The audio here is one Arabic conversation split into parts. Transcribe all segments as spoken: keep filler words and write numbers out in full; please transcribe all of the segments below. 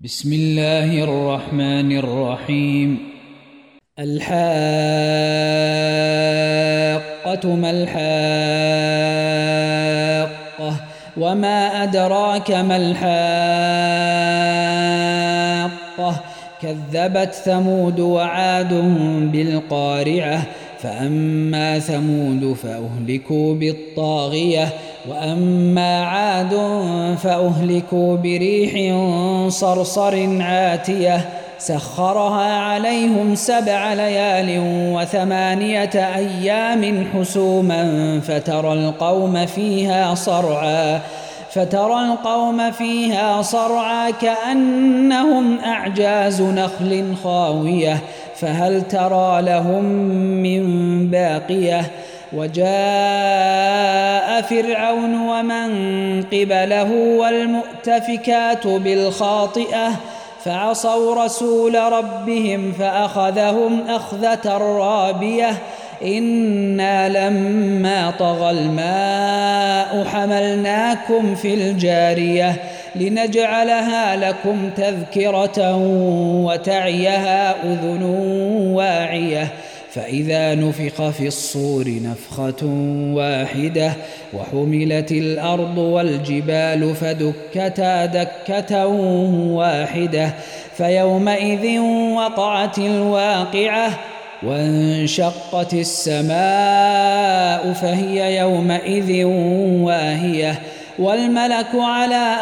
بسم الله الرحمن الرحيم. الحاقة ما الحاقة وما أدراك ما الحاقة كذبت ثمود وعاد بالقارعة فأما ثمود فأهلكوا بالطاغية وأما عاد فأهلكوا بريح صرصر عاتية سخرها عليهم سبع ليال وثمانية أيام حسوما فترى القوم فيها صرعا فترى القوم فيها صرعا كأنهم أعجاز نخل خاوية فهل ترى لهم من باقية وجاء فرعون ومن قبله والمؤتفكات بالخاطئة فعصوا رسول ربهم فأخذهم أخذة رابية إنا لما طغى الماء حملناكم في الجارية لنجعلها لكم تذكرة وتعيها أذن واعية فإذا نفخ في الصور نفخة واحدة وحملت الأرض والجبال فدكتا دكة واحدة فيومئذ وقعت الواقعة وانشقت السماء فهي يومئذ واهية والملك على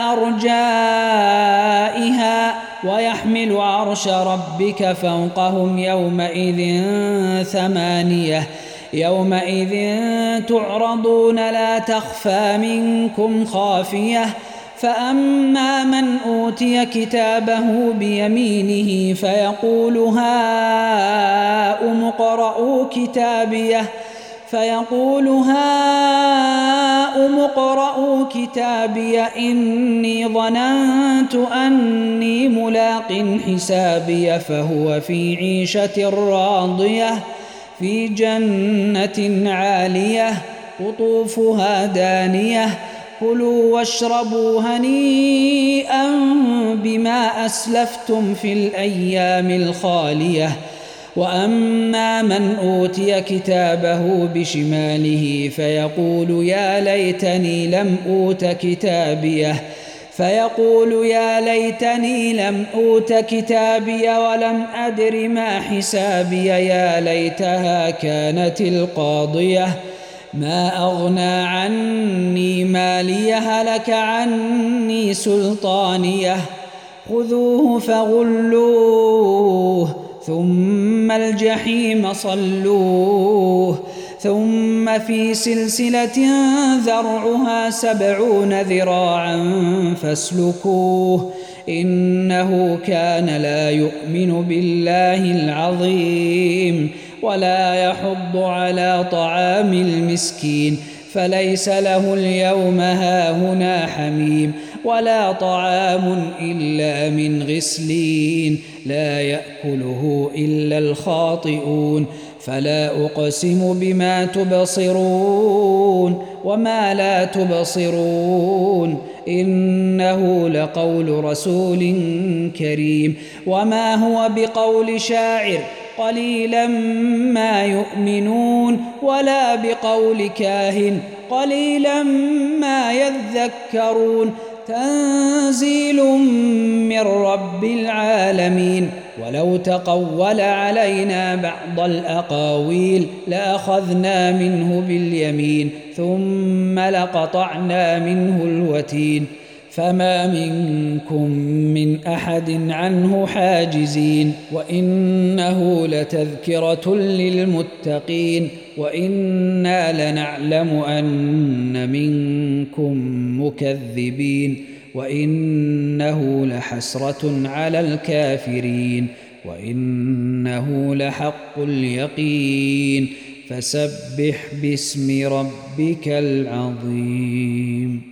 أرجائها ويحمل عرش ربك فوقهم يومئذ ثمانية يومئذ تعرضون لا تخفى منكم خافية فأما من أوتي كتابه بيمينه فيقول هاؤم اقرءوا كتابيه فيقول هاؤم اقرءوا كتابي إني ظننت أني ملاق حسابي فهو في عيشة راضية في جنة عالية قطوفها دانية كلوا واشربوا هنيئا بما أسلفتم في الأيام الخالية وأما من أوتي كتابه بشماله فيقول يا ليتني لم أوت كتابيه فيقول يا ليتني لم أوت كتابي ولم أدر ما حسابي يا ليتها كانت القاضية ما أغنى عني ماليه هلك عني سلطانيه خذوه فغلوه ثم الجحيم صلوه ثم في سلسلة ذرعها سبعون ذراعا فاسلكوه إنه كان لا يؤمن بالله العظيم ولا يحض على طعام المسكين فليس له اليوم هاهنا حميم ولا طعام إلا من غسلين لا يأكله إلا الخاطئون فلا أقسم بما تبصرون وما لا تبصرون إنه لقول رسول كريم وما هو بقول شاعر قليلا ما يؤمنون ولا بقول كاهن قليلا ما يذكرون تنزيل من رب العالمين ولو تقول علينا بعض الأقاويل لأخذنا منه باليمين ثم لقطعنا منه الوتين فما منكم من أحد عنه حاجزين وإنه لتذكرة للمتقين وإنا لنعلم أن منكم مكذبين وإنه لحسرة على الكافرين وإنه لحق اليقين فسبح باسم ربك العظيم.